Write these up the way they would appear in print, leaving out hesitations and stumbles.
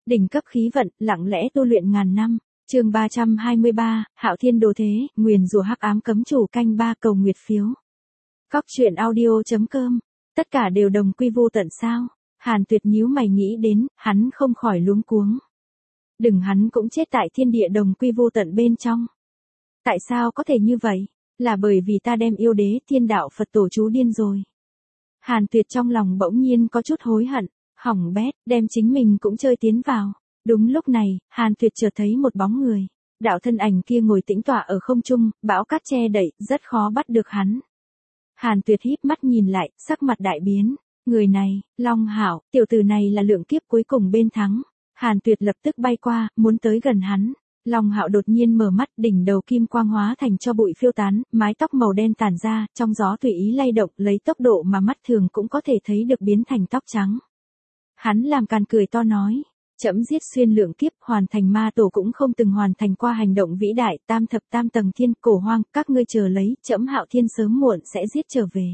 Đỉnh cấp khí vận, lặng lẽ tu luyện ngàn năm. Chương 323, Hạo Thiên đồ thế, nguyền rủa hắc ám cấm chủ canh 3 cầu nguyệt phiếu. Cóc truyện audio.com. Tất cả đều đồng quy vô tận sao? Hàn Tuyệt nhíu mày nghĩ đến, hắn không khỏi luống cuống. Đừng, hắn cũng chết tại thiên địa đồng quy vô tận bên trong. Tại sao có thể như vậy? Là bởi vì ta đem yêu đế thiên đạo Phật tổ chú điên rồi. Hàn Tuyệt trong lòng bỗng nhiên có chút hối hận, hỏng bét, đem chính mình cũng chơi tiến vào. Đúng lúc này, Hàn Tuyệt chợt thấy một bóng người. Đạo thân ảnh kia ngồi tĩnh tọa ở không trung, bão cát che đậy, rất khó bắt được hắn. Hàn Tuyệt híp mắt nhìn lại, sắc mặt đại biến. Người này, Long Hạo, tiểu tử này là lượng kiếp cuối cùng bên thắng. Hàn Tuyệt lập tức bay qua, muốn tới gần hắn. Long Hạo đột nhiên mở mắt, đỉnh đầu kim quang hóa thành cho bụi phiêu tán, mái tóc màu đen tản ra, trong gió tùy ý lay động, lấy tốc độ mà mắt thường cũng có thể thấy được biến thành tóc trắng. Hắn làm càn cười to nói, trẫm giết xuyên lượng kiếp, hoàn thành ma tổ cũng không từng hoàn thành qua hành động vĩ đại, tam thập tam tầng thiên, cổ hoang, các ngươi chờ lấy, trẫm Hạo Thiên sớm muộn sẽ giết trở về.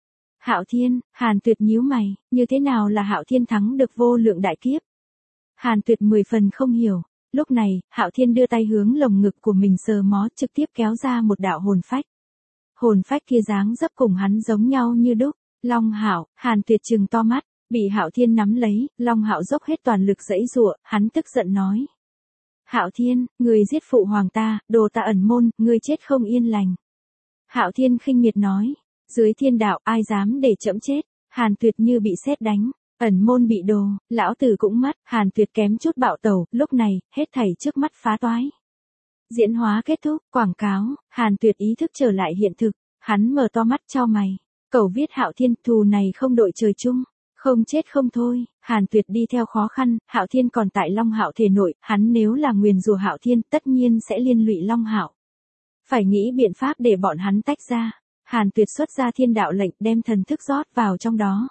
Hạo Thiên, Hàn Tuyệt nhíu mày, như thế nào là Hạo Thiên thắng được vô lượng đại kiếp? Hàn Tuyệt 10 phần không hiểu. Lúc này, Hạo Thiên đưa tay hướng lồng ngực của mình sờ mó, trực tiếp kéo ra một đạo hồn phách. Hồn phách kia dáng dấp cùng hắn giống nhau như đúc. Long Hạo, Hàn Tuyệt trừng to mắt, bị Hạo Thiên nắm lấy, Long Hạo dốc hết toàn lực giãy giụa, hắn tức giận nói: Hạo Thiên, ngươi giết phụ hoàng ta, đồ ta ẩn môn, ngươi chết không yên lành. Hạo Thiên khinh miệt nói: dưới thiên đạo ai dám để trẫm chết? Hàn Tuyệt như bị sét đánh. Ẩn môn bị đồ, lão tử cũng mất. Hàn Tuyệt kém chút bạo tẩu, lúc này, hết thảy trước mắt phá toái. Diễn hóa kết thúc, quảng cáo, Hàn Tuyệt ý thức trở lại hiện thực, hắn mở to mắt chau mày. Cầu viết Hạo Thiên, thù này không đội trời chung, không chết không thôi. Hàn Tuyệt đi theo khó khăn, Hạo Thiên còn tại Long Hạo thể nội, hắn nếu là nguyền rủa Hạo Thiên, tất nhiên sẽ liên lụy Long Hạo. Phải nghĩ biện pháp để bọn hắn tách ra. Hàn Tuyệt xuất ra thiên đạo lệnh, đem thần thức rót vào trong đó.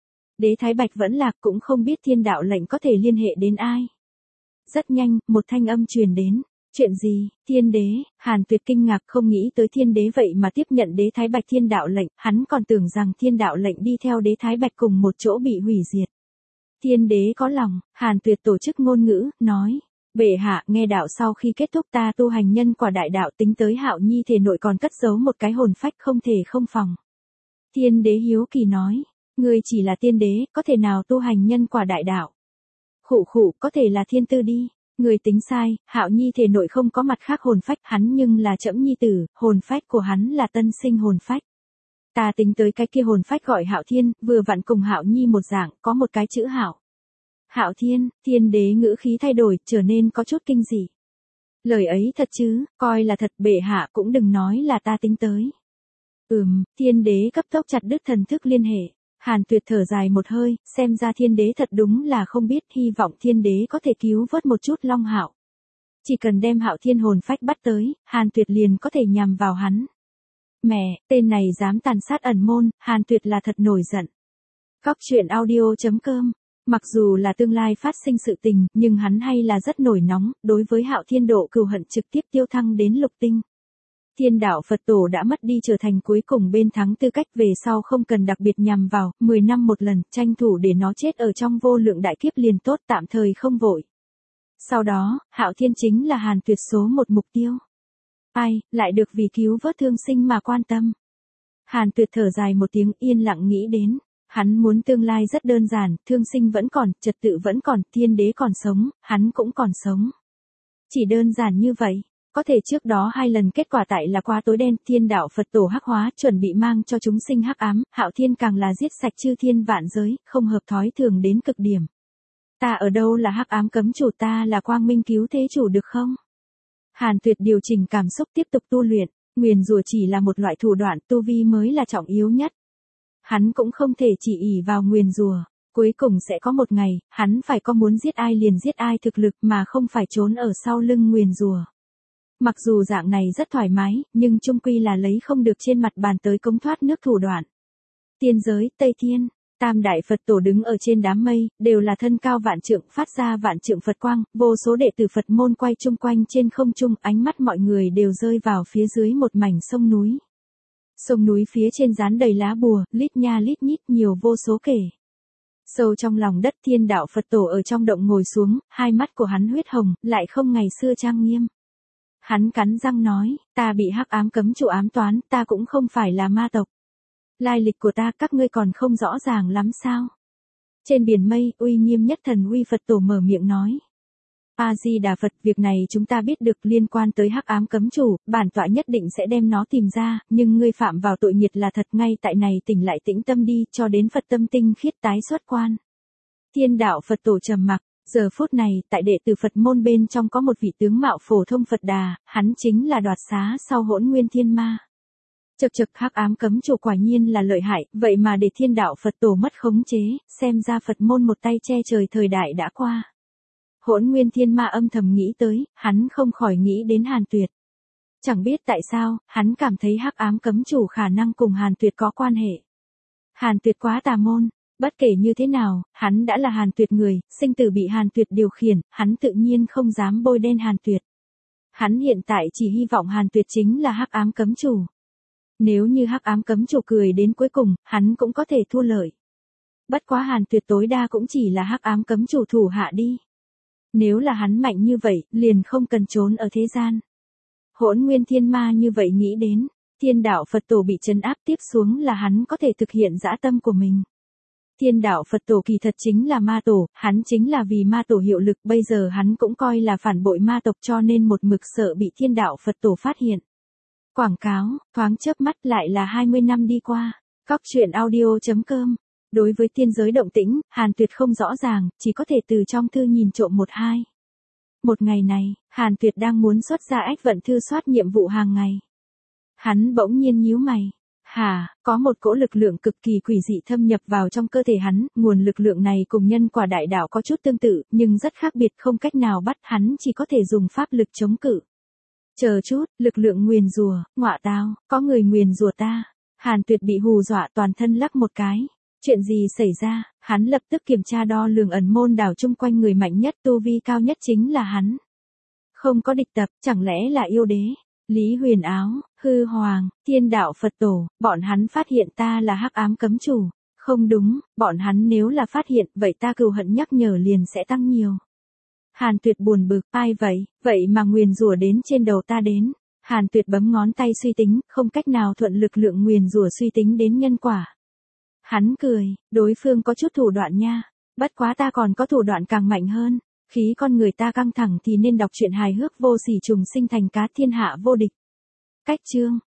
Đế Thái Bạch vẫn lạc, cũng không biết thiên đạo lệnh có thể liên hệ đến ai. Rất nhanh, một thanh âm truyền đến. Chuyện gì? Thiên đế? Hàn Tuyệt kinh ngạc, không nghĩ tới thiên đế vậy mà tiếp nhận đế Thái Bạch thiên đạo lệnh, hắn còn tưởng rằng thiên đạo lệnh đi theo đế Thái Bạch cùng một chỗ bị hủy diệt. Thiên đế có lòng, Hàn Tuyệt tổ chức ngôn ngữ, nói: bệ hạ, nghe đạo sau khi kết thúc ta tu hành nhân quả đại đạo, tính tới Hạo Nhi thể nội còn cất giấu một cái hồn phách, không thể không phòng. Thiên đế hiếu kỳ nói: ngươi chỉ là tiên đế, có thể nào tu hành nhân quả đại đạo? Khụ khụ, có thể là thiên tư đi. Ngươi tính sai, Hạo Nhi thể nội không có mặt khác hồn phách, hắn nhưng là trẫm nhi tử, hồn phách của hắn là tân sinh hồn phách. Ta tính tới cái kia hồn phách gọi Hạo Thiên, vừa vặn cùng Hạo Nhi một dạng, có một cái chữ Hạo. Hạo Thiên, thiên đế ngữ khí thay đổi, trở nên có chút kinh dị. Lời ấy thật chứ? Coi là thật, bệ hạ cũng đừng nói là ta tính tới. Thiên đế cấp tốc chặt đứt thần thức liên hệ. Hàn Tuyệt thở dài một hơi, xem ra thiên đế thật đúng là không biết, hy vọng thiên đế có thể cứu vớt một chút Long Hạo. Chỉ cần đem Hạo Thiên hồn phách bắt tới, Hàn Tuyệt liền có thể nhằm vào hắn. Mẹ, tên này dám tàn sát ẩn môn, Hàn Tuyệt là thật nổi giận. Cóc truyện audio.com. Mặc dù là tương lai phát sinh sự tình, nhưng hắn hay là rất nổi nóng, đối với Hạo Thiên độ cừu hận trực tiếp tiêu thăng đến lục tinh. Thiên đạo Phật tổ đã mất đi trở thành cuối cùng bên thắng tư cách, về sau không cần đặc biệt nhằm vào, 10 năm một lần, tranh thủ để nó chết ở trong vô lượng đại kiếp liền tốt, tạm thời không vội. Sau đó, Hạo Thiên chính là Hàn Tuyệt số một mục tiêu. Ai, lại được vì cứu vớt thương sinh mà quan tâm. Hàn Tuyệt thở dài một tiếng, yên lặng nghĩ đến. Hắn muốn tương lai rất đơn giản, thương sinh vẫn còn, trật tự vẫn còn, thiên đế còn sống, hắn cũng còn sống. Chỉ đơn giản như vậy. Có thể trước đó 2 lần kết quả tại là quá tối đen, thiên đạo Phật tổ hắc hóa, chuẩn bị mang cho chúng sinh hắc ám, Hạo Thiên càng là giết sạch chư thiên vạn giới, không hợp thói thường đến cực điểm. Ta ở đâu là hắc ám cấm chủ, ta là quang minh cứu thế chủ được không? Hàn Tuyệt điều chỉnh cảm xúc, tiếp tục tu luyện, nguyền rủa chỉ là một loại thủ đoạn, tu vi mới là trọng yếu nhất. Hắn cũng không thể chỉ ỷ vào nguyền rủa, cuối cùng sẽ có một ngày, hắn phải có muốn giết ai liền giết ai thực lực, mà không phải trốn ở sau lưng nguyền rủa. Mặc dù dạng này rất thoải mái, nhưng chung quy là lấy không được trên mặt bàn tới công thoát nước thủ đoạn. Tiên giới, Tây Thiên, Tam đại Phật tổ đứng ở trên đám mây, đều là thân cao vạn trượng, phát ra vạn trượng Phật quang, vô số đệ tử Phật môn quay chung quanh trên không trung, ánh mắt mọi người đều rơi vào phía dưới một mảnh sông núi. Sông núi phía trên dán đầy lá bùa, lít nha lít nhít, nhiều vô số kể. Sâu trong lòng đất Thiên Đạo Phật Tổ ở trong động ngồi xuống, hai mắt của hắn huyết hồng, lại không ngày xưa trang nghiêm. Hắn cắn răng nói, ta bị hắc ám cấm chủ ám toán, ta cũng không phải là ma tộc. Lai lịch của ta các ngươi còn không rõ ràng lắm sao? Trên biển mây, uy nghiêm nhất thần uy Phật Tổ mở miệng nói. A-di-đà Phật, việc này chúng ta biết được liên quan tới hắc ám cấm chủ, bản tọa nhất định sẽ đem nó tìm ra, nhưng ngươi phạm vào tội nghiệt là thật, ngay tại này tỉnh lại tĩnh tâm đi, cho đến Phật tâm tinh khiết tái xuất quan. Thiên Đạo Phật Tổ trầm mặc, giờ phút này, tại đệ tử Phật môn bên trong có một vị tướng mạo phổ thông Phật Đà, hắn chính là đoạt xá sau Hỗn Nguyên Thiên Ma. Chậc chậc, hắc ám cấm chủ quả nhiên là lợi hại, vậy mà để Thiên Đạo Phật Tổ mất khống chế, xem ra Phật môn một tay che trời thời đại đã qua. Hỗn Nguyên Thiên Ma âm thầm nghĩ tới, hắn không khỏi nghĩ đến Hàn Tuyệt. Chẳng biết tại sao, hắn cảm thấy hắc ám cấm chủ khả năng cùng Hàn Tuyệt có quan hệ. Hàn Tuyệt quá tà môn, bất kể như thế nào, hắn đã là Hàn Tuyệt người, sinh tử bị Hàn Tuyệt điều khiển, hắn tự nhiên không dám bôi đen Hàn Tuyệt. Hắn hiện tại chỉ hy vọng Hàn Tuyệt chính là hắc ám cấm chủ. Nếu như hắc ám cấm chủ cười đến cuối cùng, hắn cũng có thể thua lợi. Bất quá Hàn Tuyệt tối đa cũng chỉ là hắc ám cấm chủ thủ hạ đi. Nếu là hắn mạnh như vậy, liền không cần trốn ở thế gian. Hỗn Nguyên Thiên Ma như vậy nghĩ đến, Thiên Đạo Phật Tổ bị trấn áp tiếp xuống là hắn có thể thực hiện dã tâm của mình. Thiên Đạo Phật Tổ kỳ thật chính là ma tổ, hắn chính là vì ma tổ hiệu lực, bây giờ hắn cũng coi là phản bội ma tộc cho nên một mực sợ bị Thiên Đạo Phật Tổ phát hiện. Quảng cáo, thoáng chớp mắt lại là 20 năm đi qua. Cóc truyện audio.com. Đối với tiên giới động tĩnh, Hàn Tuyệt không rõ ràng, chỉ có thể từ trong thư nhìn trộm một hai. Một ngày này, Hàn Tuyệt đang muốn xuất ra ách vận thư soát nhiệm vụ hàng ngày. Hắn bỗng nhiên nhíu mày. Có một cỗ lực lượng cực kỳ quỷ dị thâm nhập vào trong cơ thể hắn, nguồn lực lượng này cùng nhân quả đại đạo có chút tương tự, nhưng rất khác biệt, không cách nào bắt, hắn chỉ có thể dùng pháp lực chống cự. Chờ chút, lực lượng nguyền rủa, ngọa tao, có người nguyền rủa ta. Hàn Tuyệt bị hù dọa toàn thân lắc một cái. Chuyện gì xảy ra, hắn lập tức kiểm tra đo lường ẩn môn đảo chung quanh người mạnh nhất tu vi cao nhất chính là hắn. Không có địch tập, chẳng lẽ là yêu đế, Lý Huyền Áo, Hư Hoàng, Thiên Đạo Phật Tổ, bọn hắn phát hiện ta là hắc ám cấm chủ. Không đúng, bọn hắn nếu là phát hiện, vậy ta cừu hận nhắc nhở liền sẽ tăng nhiều. Hàn Tuyệt buồn bực, ai vậy mà nguyền rủa đến trên đầu ta đến. Hàn Tuyệt bấm ngón tay suy tính, không cách nào thuận lực lượng nguyền rủa suy tính đến nhân quả. Hắn cười, đối phương có chút thủ đoạn nha, bất quá ta còn có thủ đoạn càng mạnh hơn. Khí con người ta căng thẳng thì nên đọc truyện hài hước vô sỉ trùng sinh thành cá thiên hạ vô địch. Cách chương